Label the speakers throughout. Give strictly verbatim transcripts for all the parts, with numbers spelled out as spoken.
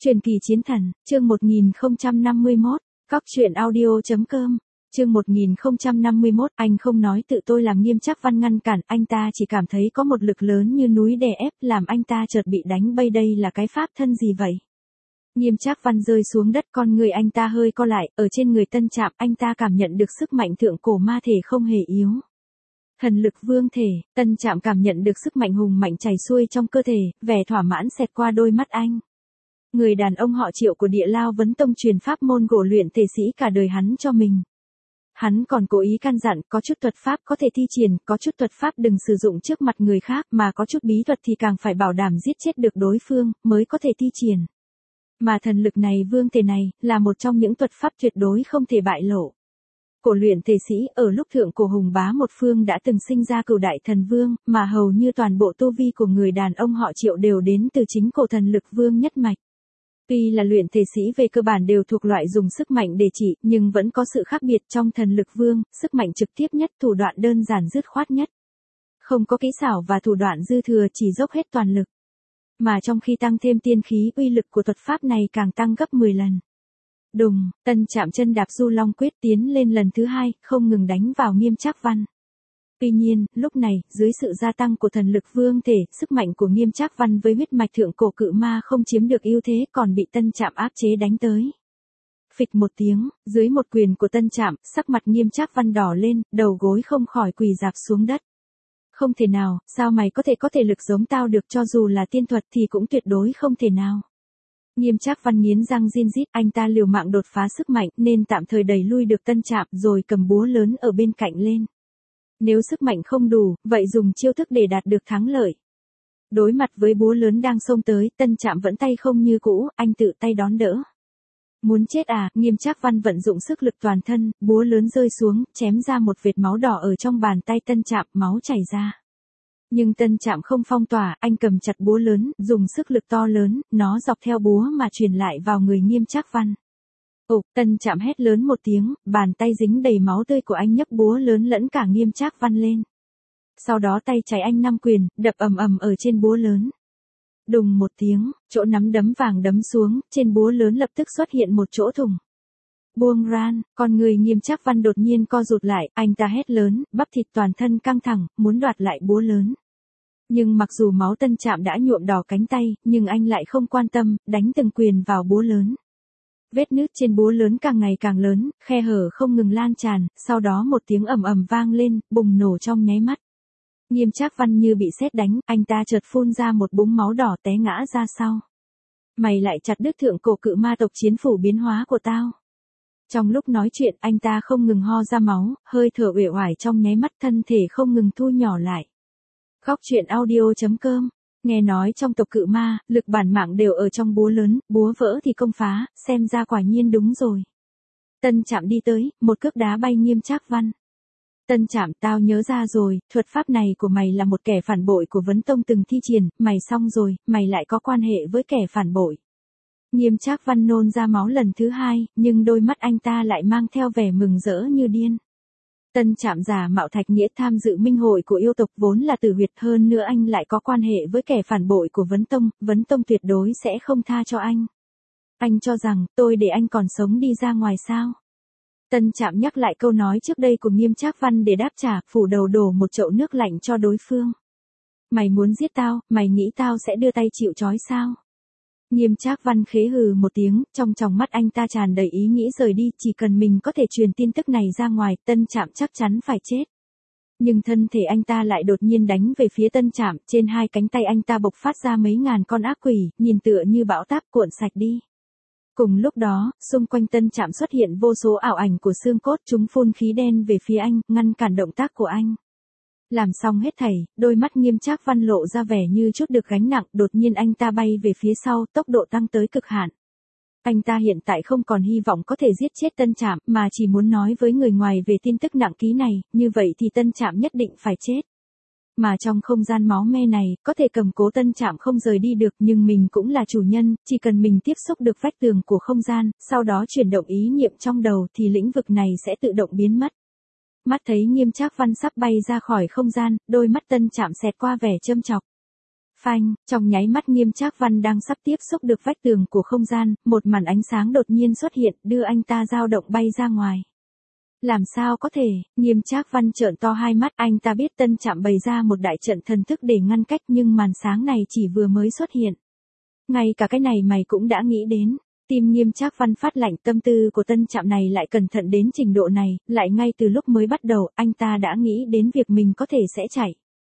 Speaker 1: Truyền kỳ chiến thần, chương một nghìn không trăm năm mươi mốt, Cóc truyện audio chấm com, chương một nghìn không trăm năm mươi mốt, anh không nói tự tôi làm Nghiêm Trác Văn ngăn cản, anh ta chỉ cảm thấy có một lực lớn như núi đè ép làm anh ta chợt bị đánh bay. Đây là cái pháp thân gì vậy? Nghiêm Trác Văn rơi xuống đất, con người anh ta hơi co lại, ở trên người Tân Trạm anh ta cảm nhận được sức mạnh thượng cổ ma thể không hề yếu. Thần lực vương thể, Tân Trạm cảm nhận được sức mạnh hùng mạnh chảy xuôi trong cơ thể, vẻ thỏa mãn xẹt qua đôi mắt anh. Người đàn ông họ Triệu của Địa Lao Vấn Tông truyền pháp môn gỗ luyện thể sĩ cả đời hắn cho mình. Hắn còn cố ý căn dặn, có chút thuật pháp có thể thi triển, có chút thuật pháp đừng sử dụng trước mặt người khác, mà có chút bí thuật thì càng phải bảo đảm giết chết được đối phương, mới có thể thi triển. Mà thần lực này, vương thể này, là một trong những thuật pháp tuyệt đối không thể bại lộ. Cổ luyện thể sĩ ở lúc thượng cổ hùng bá một phương đã từng sinh ra cửu đại thần vương, mà hầu như toàn bộ tu vi của người đàn ông họ Triệu đều đến từ chính cổ thần lực vương nhất mạch. Tuy là luyện thể sĩ về cơ bản đều thuộc loại dùng sức mạnh để trị, nhưng vẫn có sự khác biệt trong thần lực vương, sức mạnh trực tiếp nhất, thủ đoạn đơn giản dứt khoát nhất. Không có kỹ xảo và thủ đoạn dư thừa, chỉ dốc hết toàn lực. Mà trong khi tăng thêm tiên khí, uy lực của thuật pháp này càng tăng gấp mười lần. Đùng, Tân Trạm chân đạp Du Long quyết tiến lên lần thứ hai, không ngừng đánh vào Nghiêm Trác Văn. Tuy nhiên, lúc này, dưới sự gia tăng của thần lực vương thể, sức mạnh của Nghiêm Trác Văn với huyết mạch thượng cổ cự ma không chiếm được ưu thế, còn bị Tân Trạm áp chế đánh tới. Phịch một tiếng, dưới một quyền của Tân Trạm, sắc mặt Nghiêm Trác Văn đỏ lên, đầu gối không khỏi quỳ rạp xuống đất. Không thể nào, sao mày có thể có thể lực giống tao được, cho dù là tiên thuật thì cũng tuyệt đối không thể nào. Nghiêm Trác Văn nghiến răng rin rít, anh ta liều mạng đột phá sức mạnh nên tạm thời đẩy lui được Tân Trạm rồi cầm búa lớn ở bên cạnh lên. Nếu sức mạnh không đủ, vậy dùng chiêu thức để đạt được thắng lợi. Đối mặt với búa lớn đang xông tới, Tân Trạm vẫn tay không như cũ, anh tự tay đón đỡ. Muốn chết à? Nghiêm Trác Văn vận dụng sức lực toàn thân, búa lớn rơi xuống, chém ra một vệt máu đỏ ở trong bàn tay Tân Trạm, máu chảy ra. Nhưng Tân Trạm không phong tỏa, anh cầm chặt búa lớn, dùng sức lực to lớn, nó dọc theo búa mà truyền lại vào người Nghiêm Trác Văn. Ục, Tân Trạm hét lớn một tiếng, bàn tay dính đầy máu tươi của anh nhấc búa lớn lẫn cả Nghiêm Trác Văn lên. Sau đó tay trái anh năm quyền, đập ầm ầm ở trên búa lớn. Đùng một tiếng, chỗ nắm đấm vàng đấm xuống, trên búa lớn lập tức xuất hiện một chỗ thủng. Buông ran, con người Nghiêm Trác Văn đột nhiên co rụt lại, anh ta hét lớn, bắp thịt toàn thân căng thẳng, muốn đoạt lại búa lớn. Nhưng mặc dù máu Tân Trạm đã nhuộm đỏ cánh tay, nhưng anh lại không quan tâm, đánh từng quyền vào búa lớn. Vết nứt trên búa lớn càng ngày càng lớn, khe hở không ngừng lan tràn, sau đó một tiếng ầm ầm vang lên, bùng nổ trong nháy mắt. Nghiêm Trác Văn như bị sét đánh, anh ta chợt phun ra một búng máu đỏ té ngã ra sau. Mày lại chặt đứt thượng cổ cự ma tộc chiến phủ biến hóa của tao. Trong lúc nói chuyện, anh ta không ngừng ho ra máu, hơi thở uể oải trong nháy mắt, thân thể không ngừng thu nhỏ lại. Cóc truyện audio chấm com. Nghe nói trong tộc cự ma, lực bản mạng đều ở trong búa lớn, búa vỡ thì công phá, xem ra quả nhiên đúng rồi. Tân Trạm đi tới, một cước đá bay Nghiêm Trác Văn. Tân Trạm, tao nhớ ra rồi, thuật pháp này của mày là một kẻ phản bội của Vấn Tông từng thi triển, mày xong rồi, mày lại có quan hệ với kẻ phản bội. Nghiêm Trác Văn nôn ra máu lần thứ hai, nhưng đôi mắt anh ta lại mang theo vẻ mừng rỡ như điên. Tân Trạm giả mạo Thạch Nghĩa tham dự minh hội của yêu tộc vốn là tử huyệt, hơn nữa anh lại có quan hệ với kẻ phản bội của Vấn Tông, Vấn Tông tuyệt đối sẽ không tha cho anh. Anh cho rằng, tôi để anh còn sống đi ra ngoài sao? Tân Trạm nhắc lại câu nói trước đây của Nghiêm Trác Văn để đáp trả, phủ đầu đổ một chậu nước lạnh cho đối phương. Mày muốn giết tao, mày nghĩ tao sẽ đưa tay chịu trói sao? Nghiêm Trác Văn khế hừ một tiếng, trong tròng mắt anh ta tràn đầy ý nghĩ rời đi, chỉ cần mình có thể truyền tin tức này ra ngoài, Tân Trạm chắc chắn phải chết. Nhưng thân thể anh ta lại đột nhiên đánh về phía Tân Trạm, trên hai cánh tay anh ta bộc phát ra mấy ngàn con ác quỷ, nhìn tựa như bão táp cuộn sạch đi. Cùng lúc đó, xung quanh Tân Trạm xuất hiện vô số ảo ảnh của xương cốt, chúng phun khí đen về phía anh, ngăn cản động tác của anh. Làm xong hết thảy, đôi mắt Nghiêm Trác Văn lộ ra vẻ như chút được gánh nặng, đột nhiên anh ta bay về phía sau, tốc độ tăng tới cực hạn. Anh ta hiện tại không còn hy vọng có thể giết chết Tân Trạm, mà chỉ muốn nói với người ngoài về tin tức nặng ký này, như vậy thì Tân Trạm nhất định phải chết. Mà trong không gian máu me này, có thể cầm cố Tân Trạm không rời đi được, nhưng mình cũng là chủ nhân, chỉ cần mình tiếp xúc được vách tường của không gian, sau đó chuyển động ý niệm trong đầu thì lĩnh vực này sẽ tự động biến mất. Mắt thấy Nghiêm Trác Văn sắp bay ra khỏi không gian, đôi mắt Tân Trạm xẹt qua vẻ châm chọc. Phanh, trong nháy mắt Nghiêm Trác Văn đang sắp tiếp xúc được vách tường của không gian, một màn ánh sáng đột nhiên xuất hiện, đưa anh ta dao động bay ra ngoài. Làm sao có thể, Nghiêm Trác Văn trợn to hai mắt, anh ta biết Tân Trạm bày ra một đại trận thần thức để ngăn cách nhưng màn sáng này chỉ vừa mới xuất hiện. Ngay cả cái này mày cũng đã nghĩ đến. Tim Nghiêm Trác Văn phát lạnh, tâm tư của Tân Trạm này lại cẩn thận đến trình độ này, lại ngay từ lúc mới bắt đầu, anh ta đã nghĩ đến việc mình có thể sẽ chạy.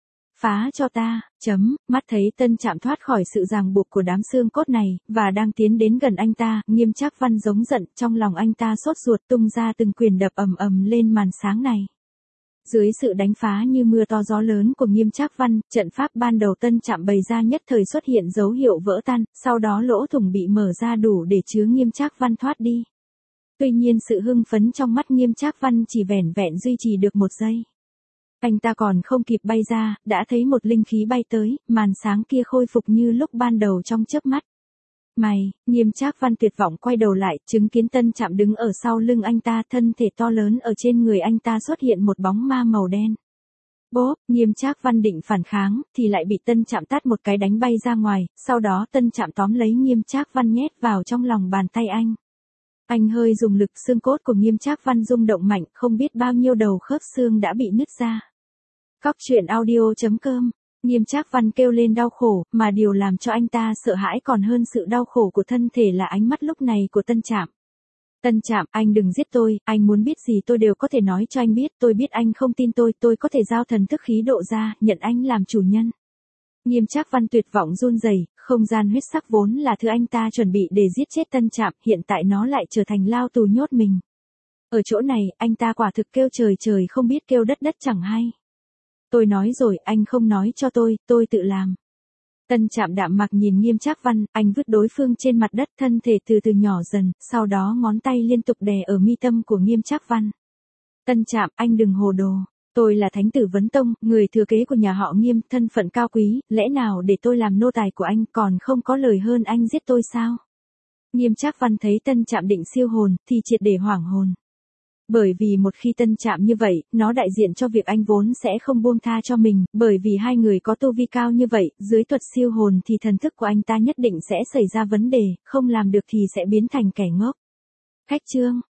Speaker 1: Phá cho ta, chấm, mắt thấy Tân Trạm thoát khỏi sự ràng buộc của đám xương cốt này, và đang tiến đến gần anh ta, Nghiêm Trác Văn giống giận, trong lòng anh ta sốt ruột tung ra từng quyền đập ầm ầm lên màn sáng này. Dưới sự đánh phá như mưa to gió lớn của Nghiêm Trác Văn, trận pháp ban đầu Tân Trạm bày ra nhất thời xuất hiện dấu hiệu vỡ tan, sau đó lỗ thủng bị mở ra đủ để chứa Nghiêm Trác Văn thoát đi. Tuy nhiên sự hưng phấn trong mắt Nghiêm Trác Văn chỉ vẻn vẹn duy trì được một giây. Anh ta còn không kịp bay ra, đã thấy một linh khí bay tới, màn sáng kia khôi phục như lúc ban đầu trong chớp mắt. Mày, Nghiêm Trác Văn tuyệt vọng quay đầu lại, chứng kiến Tân Trạm đứng ở sau lưng anh ta, thân thể to lớn ở trên người anh ta xuất hiện một bóng ma màu đen. Bốp, Nghiêm Trác Văn định phản kháng, thì lại bị Tân Trạm tát một cái đánh bay ra ngoài, sau đó Tân Trạm tóm lấy Nghiêm Trác Văn nhét vào trong lòng bàn tay anh. Anh hơi dùng lực, xương cốt của Nghiêm Trác Văn rung động mạnh, không biết bao nhiêu đầu khớp xương đã bị nứt ra. Cóc truyện audio chấm com. Nghiêm Trác Văn kêu lên đau khổ, mà điều làm cho anh ta sợ hãi còn hơn sự đau khổ của thân thể là ánh mắt lúc này của Tân Trạm. Tân Trạm, anh đừng giết tôi, anh muốn biết gì tôi đều có thể nói cho anh biết, tôi biết anh không tin tôi, tôi có thể giao thần thức khí độ ra, nhận anh làm chủ nhân. Nghiêm Trác Văn tuyệt vọng run rẩy, không gian huyết sắc vốn là thứ anh ta chuẩn bị để giết chết Tân Trạm, hiện tại nó lại trở thành lao tù nhốt mình. Ở chỗ này, anh ta quả thực kêu trời trời không biết kêu đất đất chẳng hay. Tôi nói rồi, anh không nói cho tôi, tôi tự làm. Tân Trạm đạm mặc nhìn Nghiêm Trác Văn, anh vứt đối phương trên mặt đất, thân thể từ từ nhỏ dần, sau đó ngón tay liên tục đè ở mi tâm của Nghiêm Trác Văn. Tân Trạm, anh đừng hồ đồ. Tôi là Thánh tử Vấn Tông, người thừa kế của nhà họ Nghiêm, thân phận cao quý, lẽ nào để tôi làm nô tài của anh, còn không có lời hơn anh giết tôi sao? Nghiêm Trác Văn thấy Tân Trạm định siêu hồn, thì triệt để hoảng hồn. Bởi vì một khi Tân Trạm như vậy, nó đại diện cho việc anh vốn sẽ không buông tha cho mình, bởi vì hai người có tu vi cao như vậy, dưới thuật siêu hồn thì thần thức của anh ta nhất định sẽ xảy ra vấn đề, không làm được thì sẽ biến thành kẻ ngốc. Khách chương